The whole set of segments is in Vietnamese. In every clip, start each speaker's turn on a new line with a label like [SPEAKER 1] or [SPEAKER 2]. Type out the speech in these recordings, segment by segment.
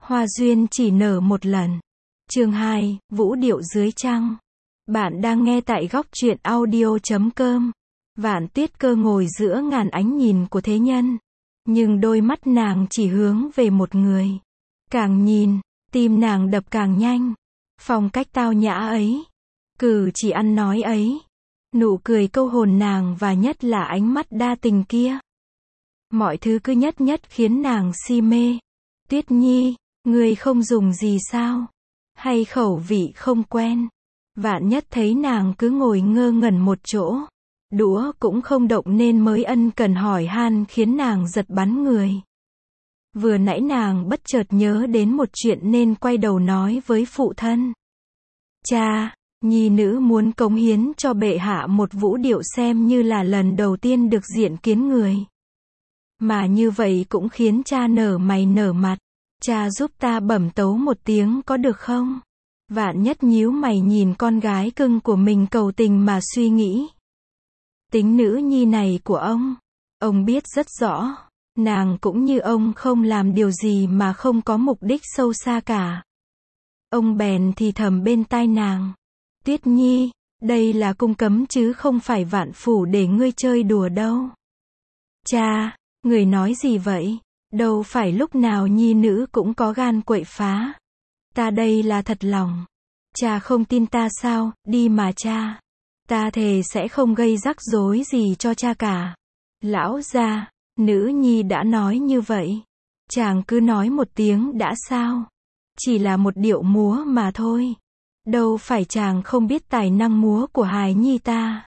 [SPEAKER 1] Hoa duyên chỉ nở một lần. Chương 2, Vũ điệu dưới trăng. Bạn đang nghe tại góc truyện audio.com. Vạn Tuyết Cơ ngồi giữa ngàn ánh nhìn của thế nhân. Nhưng đôi mắt nàng chỉ hướng về một người. Càng nhìn, tim nàng đập càng nhanh. Phong cách tao nhã ấy. Cử chỉ ăn nói ấy. Nụ cười câu hồn nàng và nhất là ánh mắt đa tình kia. Mọi thứ cứ nhất nhất khiến nàng si mê. Tuyết Nhi, người không dùng gì sao? Hay khẩu vị không quen? Vạn Nhất thấy nàng cứ ngồi ngơ ngẩn một chỗ. Đũa cũng không động nên mới ân cần hỏi han khiến nàng giật bắn người. Vừa nãy nàng bất chợt nhớ đến một chuyện nên quay đầu nói với phụ thân. Cha, nhi nữ muốn cống hiến cho bệ hạ một vũ điệu xem như là lần đầu tiên được diện kiến người. Mà như vậy cũng khiến cha nở mày nở mặt. Cha giúp ta bẩm tấu một tiếng có được không? Vạn Nhất nhíu mày nhìn con gái cưng của mình cầu tình mà suy nghĩ. Tính nữ nhi này của ông biết rất rõ. Nàng cũng như ông không làm điều gì mà không có mục đích sâu xa cả. Ông bèn thì thầm bên tai nàng. Tuyết Nhi, đây là cung cấm chứ không phải vạn phủ để ngươi chơi đùa đâu. Cha, người nói gì vậy? Đâu phải lúc nào nhi nữ cũng có gan quậy phá. Ta đây là thật lòng. Cha không tin ta sao? Đi mà cha. Ta thề sẽ không gây rắc rối gì cho cha cả. Lão gia, nữ nhi đã nói như vậy. Chàng cứ nói một tiếng đã sao? Chỉ là một điệu múa mà thôi. Đâu phải chàng không biết tài năng múa của hài nhi ta.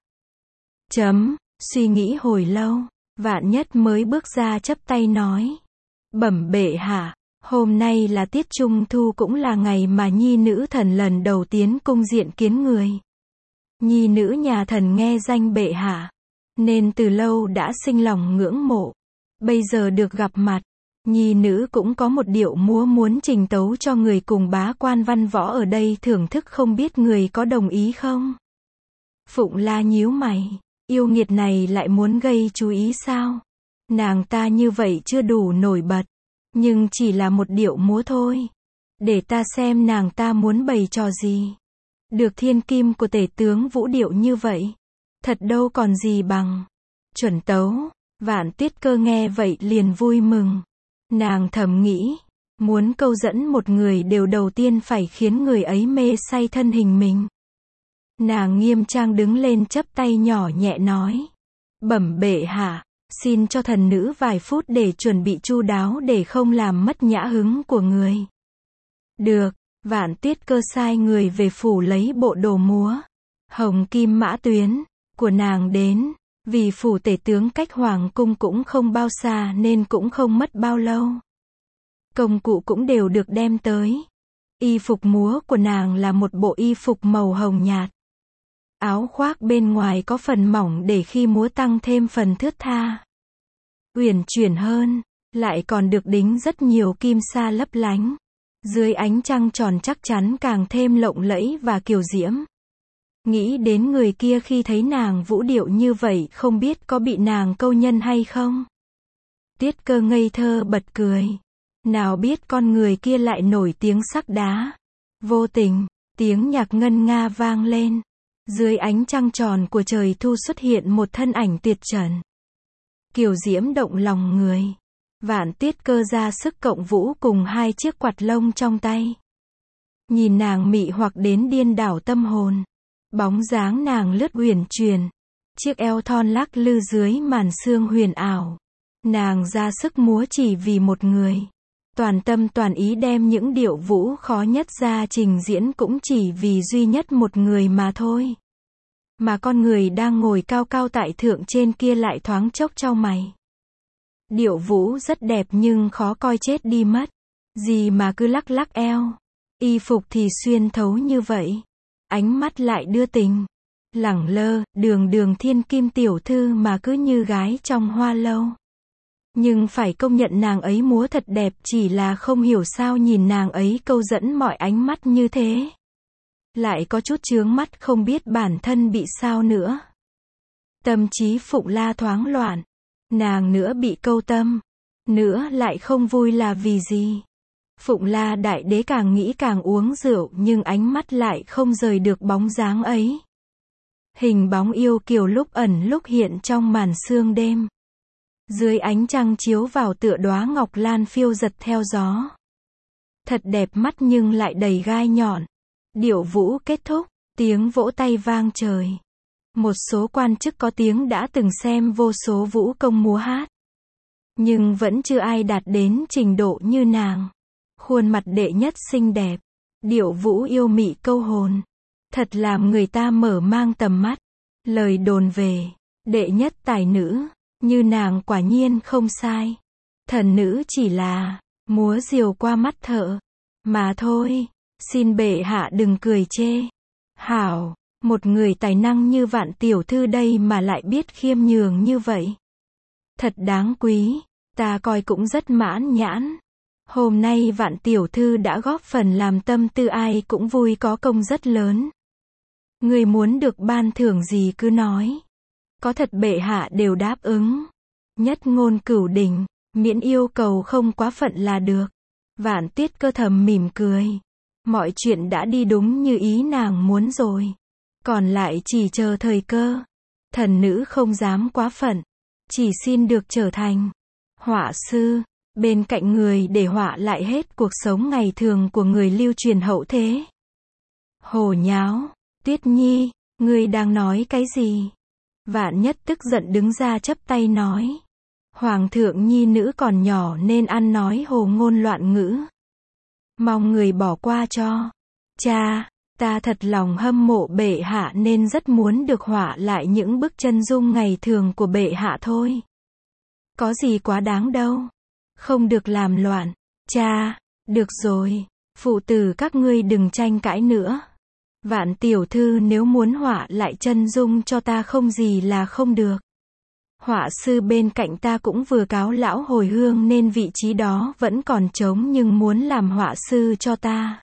[SPEAKER 1] Suy nghĩ hồi lâu, Vạn Nhất mới bước ra chắp tay nói. Bẩm bệ hạ, hôm nay là tiết trung thu cũng là ngày mà nhi nữ thần lần đầu tiến cung diện kiến người. Nhi nữ nhà thần nghe danh bệ hạ, nên từ lâu đã sinh lòng ngưỡng mộ. Bây giờ được gặp mặt, nhi nữ cũng có một điệu múa muốn trình tấu cho người cùng bá quan văn võ ở đây thưởng thức, không biết người có đồng ý không? Phụng La nhíu mày, yêu nghiệt này lại muốn gây chú ý sao? Nàng ta như vậy chưa đủ nổi bật, nhưng chỉ là một điệu múa thôi. Để ta xem nàng ta muốn bày trò gì. Được thiên kim của tể tướng vũ điệu như vậy, thật đâu còn gì bằng. Chuẩn tấu. Vạn Tuyết Cơ nghe vậy liền vui mừng. Nàng thầm nghĩ, muốn câu dẫn một người đều đầu tiên phải khiến người ấy mê say thân hình mình. Nàng nghiêm trang đứng lên chắp tay nhỏ nhẹ nói. Bẩm bệ hạ, xin cho thần nữ vài phút để chuẩn bị chu đáo để không làm mất nhã hứng của người. Được, Vạn Tuyết Cơ sai người về phủ lấy bộ đồ múa hồng kim mã tuyến của nàng đến. Vì phủ tể tướng cách hoàng cung cũng không bao xa nên cũng không mất bao lâu. Công cụ cũng đều được đem tới. Y phục múa của nàng là một bộ y phục màu hồng nhạt. Áo khoác bên ngoài có phần mỏng để khi múa tăng thêm phần thướt tha. Uyển chuyển hơn, lại còn được đính rất nhiều kim sa lấp lánh. Dưới ánh trăng tròn chắc chắn càng thêm lộng lẫy và kiều diễm. Nghĩ đến người kia khi thấy nàng vũ điệu như vậy không biết có bị nàng câu nhân hay không. Tuyết Cơ ngây thơ bật cười. Nào biết con người kia lại nổi tiếng sắc đá. Vô tình, tiếng nhạc ngân nga vang lên. Dưới ánh trăng tròn của trời thu xuất hiện một thân ảnh tuyệt trần. Kiều diễm động lòng người. Vạn Tuyết Cơ ra sức cộng vũ cùng hai chiếc quạt lông trong tay. Nhìn nàng mị hoặc đến điên đảo tâm hồn. Bóng dáng nàng lướt uyển chuyển, chiếc eo thon lắc lư dưới màn sương huyền ảo. Nàng ra sức múa chỉ vì một người. Toàn tâm toàn ý đem những điệu vũ khó nhất ra trình diễn cũng chỉ vì duy nhất một người mà thôi. Mà con người đang ngồi cao cao tại thượng trên kia lại thoáng chốc chau mày. Điệu vũ rất đẹp nhưng khó coi chết đi mất. Gì mà cứ lắc lắc eo. Y phục thì xuyên thấu như vậy. Ánh mắt lại đưa tình. Lẳng lơ, đường thiên kim tiểu thư mà cứ như gái trong hoa lâu. Nhưng phải công nhận nàng ấy múa thật đẹp, chỉ là không hiểu sao nhìn nàng ấy câu dẫn mọi ánh mắt như thế. Lại có chút chướng mắt không biết bản thân bị sao nữa. Tâm trí Phụng La thoáng loạn. Nàng nữa bị câu tâm. Nữa lại không vui là vì gì? Phụng La Đại Đế càng nghĩ càng uống rượu nhưng ánh mắt lại không rời được bóng dáng ấy. Hình bóng yêu kiều lúc ẩn lúc hiện trong màn sương đêm. Dưới ánh trăng chiếu vào tựa đóa ngọc lan phiêu giật theo gió. Thật đẹp mắt nhưng lại đầy gai nhọn. Điệu vũ kết thúc, tiếng vỗ tay vang trời. Một số quan chức có tiếng đã từng xem vô số vũ công múa hát. Nhưng vẫn chưa ai đạt đến trình độ như nàng. Khuôn mặt đệ nhất xinh đẹp. Điệu vũ yêu mị câu hồn. Thật làm người ta mở mang tầm mắt. Lời đồn về, đệ nhất tài nữ, như nàng quả nhiên không sai. Thần nữ chỉ là, múa diều qua mắt thợ. Mà thôi, xin bệ hạ đừng cười chê. Hảo, một người tài năng như Vạn tiểu thư đây mà lại biết khiêm nhường như vậy. Thật đáng quý, ta coi cũng rất mãn nhãn. Hôm nay Vạn tiểu thư đã góp phần làm tâm tư ai cũng vui có công rất lớn. Người muốn được ban thưởng gì cứ nói. Có thật bệ hạ đều đáp ứng. Nhất ngôn cửu đỉnh, miễn yêu cầu không quá phận là được. Vạn Tiết Cơ thầm mỉm cười. Mọi chuyện đã đi đúng như ý nàng muốn rồi. Còn lại chỉ chờ thời cơ. Thần nữ không dám quá phận. Chỉ xin được trở thành họa sư. Bên cạnh người để họa lại hết cuộc sống ngày thường của người lưu truyền hậu thế. Hồ nháo. Tuyết Nhi, ngươi đang nói cái gì? Vạn Nhất tức giận đứng ra chắp tay nói. Hoàng thượng nhi nữ còn nhỏ nên ăn nói hồ ngôn loạn ngữ. Mong người bỏ qua cho. Cha, ta thật lòng hâm mộ bệ hạ nên rất muốn được họa lại những bức chân dung ngày thường của bệ hạ thôi. Có gì quá đáng đâu. Không được làm loạn. Cha, được rồi, phụ tử các ngươi đừng tranh cãi nữa. Vạn tiểu thư nếu muốn họa lại chân dung cho ta không gì là không được. Họa sư bên cạnh ta cũng vừa cáo lão hồi hương nên vị trí đó vẫn còn trống nhưng muốn làm họa sư cho ta.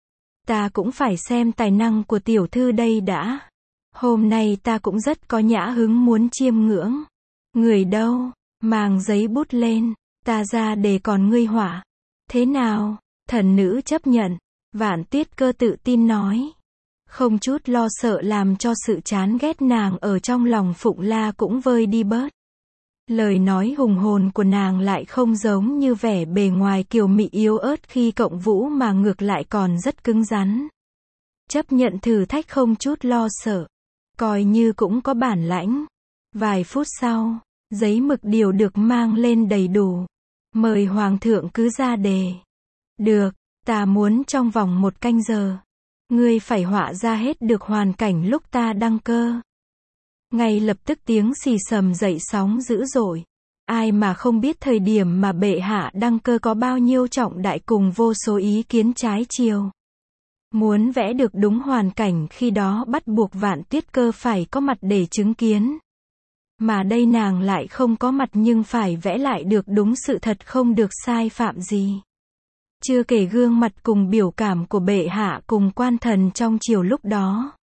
[SPEAKER 1] Ta cũng phải xem tài năng của tiểu thư đây đã. Hôm nay ta cũng rất có nhã hứng muốn chiêm ngưỡng. Người đâu, mang giấy bút lên, ta ra để còn ngươi họa. Thế nào, thần nữ chấp nhận, Vạn Tiết Cơ tự tin nói. Không chút lo sợ làm cho sự chán ghét nàng ở trong lòng Phụng La cũng vơi đi bớt. Lời nói hùng hồn của nàng lại không giống như vẻ bề ngoài kiều mị yếu ớt khi cộng vũ mà ngược lại còn rất cứng rắn. Chấp nhận thử thách không chút lo sợ. Coi như cũng có bản lãnh. Vài phút sau, giấy mực điều được mang lên đầy đủ. Mời Hoàng thượng cứ ra đề. Được, ta muốn trong vòng 1 canh giờ. Ngươi phải họa ra hết được hoàn cảnh lúc ta đăng cơ. Ngay lập tức tiếng xì xầm dậy sóng dữ dội. Ai mà không biết thời điểm mà bệ hạ đăng cơ có bao nhiêu trọng đại cùng vô số ý kiến trái chiều. Muốn vẽ được đúng hoàn cảnh khi đó bắt buộc Vạn Tiết Cơ phải có mặt để chứng kiến. Mà đây nàng lại không có mặt nhưng phải vẽ lại được đúng sự thật không được sai phạm gì. Chưa kể gương mặt cùng biểu cảm của bệ hạ cùng quan thần trong triều lúc đó.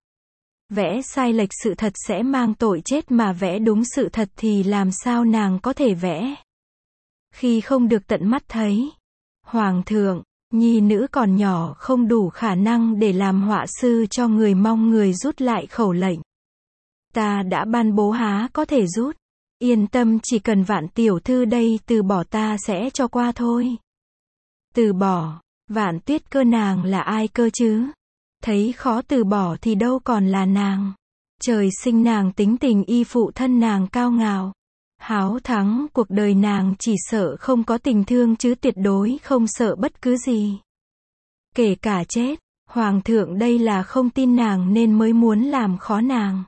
[SPEAKER 1] Vẽ sai lệch sự thật sẽ mang tội chết mà vẽ đúng sự thật thì làm sao nàng có thể vẽ. Khi không được tận mắt thấy. Hoàng thượng, nhi nữ còn nhỏ không đủ khả năng để làm họa sư cho người mong người rút lại khẩu lệnh. Ta đã ban bố há có thể rút. Yên tâm chỉ cần Vạn tiểu thư đây từ bỏ ta sẽ cho qua thôi. Từ bỏ, Vạn Tiết Cơ nàng là ai cơ chứ? Thấy khó từ bỏ thì đâu còn là nàng. Trời sinh nàng tính tình y phụ thân nàng cao ngạo. Háo thắng cuộc đời nàng chỉ sợ không có tình thương chứ tuyệt đối không sợ bất cứ gì. Kể cả chết, Hoàng thượng đây là không tin nàng nên mới muốn làm khó nàng.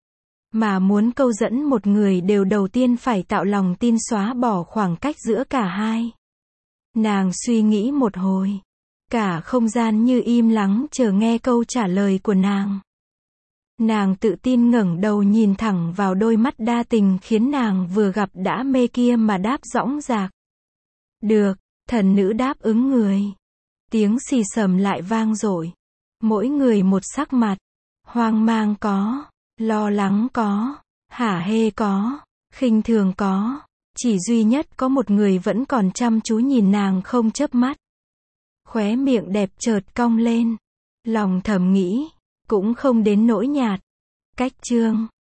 [SPEAKER 1] Mà muốn câu dẫn một người đều đầu tiên phải tạo lòng tin xóa bỏ khoảng cách giữa cả hai. Nàng suy nghĩ một hồi. Cả không gian như im lắng chờ nghe câu trả lời của nàng. Nàng tự tin ngẩng đầu nhìn thẳng vào đôi mắt đa tình khiến nàng vừa gặp đã mê kia mà đáp dõng dạc. Được, thần nữ đáp ứng người. Tiếng xì xầm lại vang dội. Mỗi người một sắc mặt. Hoang mang có, lo lắng có, hả hê có, khinh thường có. Chỉ duy nhất có một người vẫn còn chăm chú nhìn nàng không chớp mắt. Khóe miệng đẹp chợt cong lên. Lòng thầm nghĩ, cũng không đến nỗi nhạt. Cách chương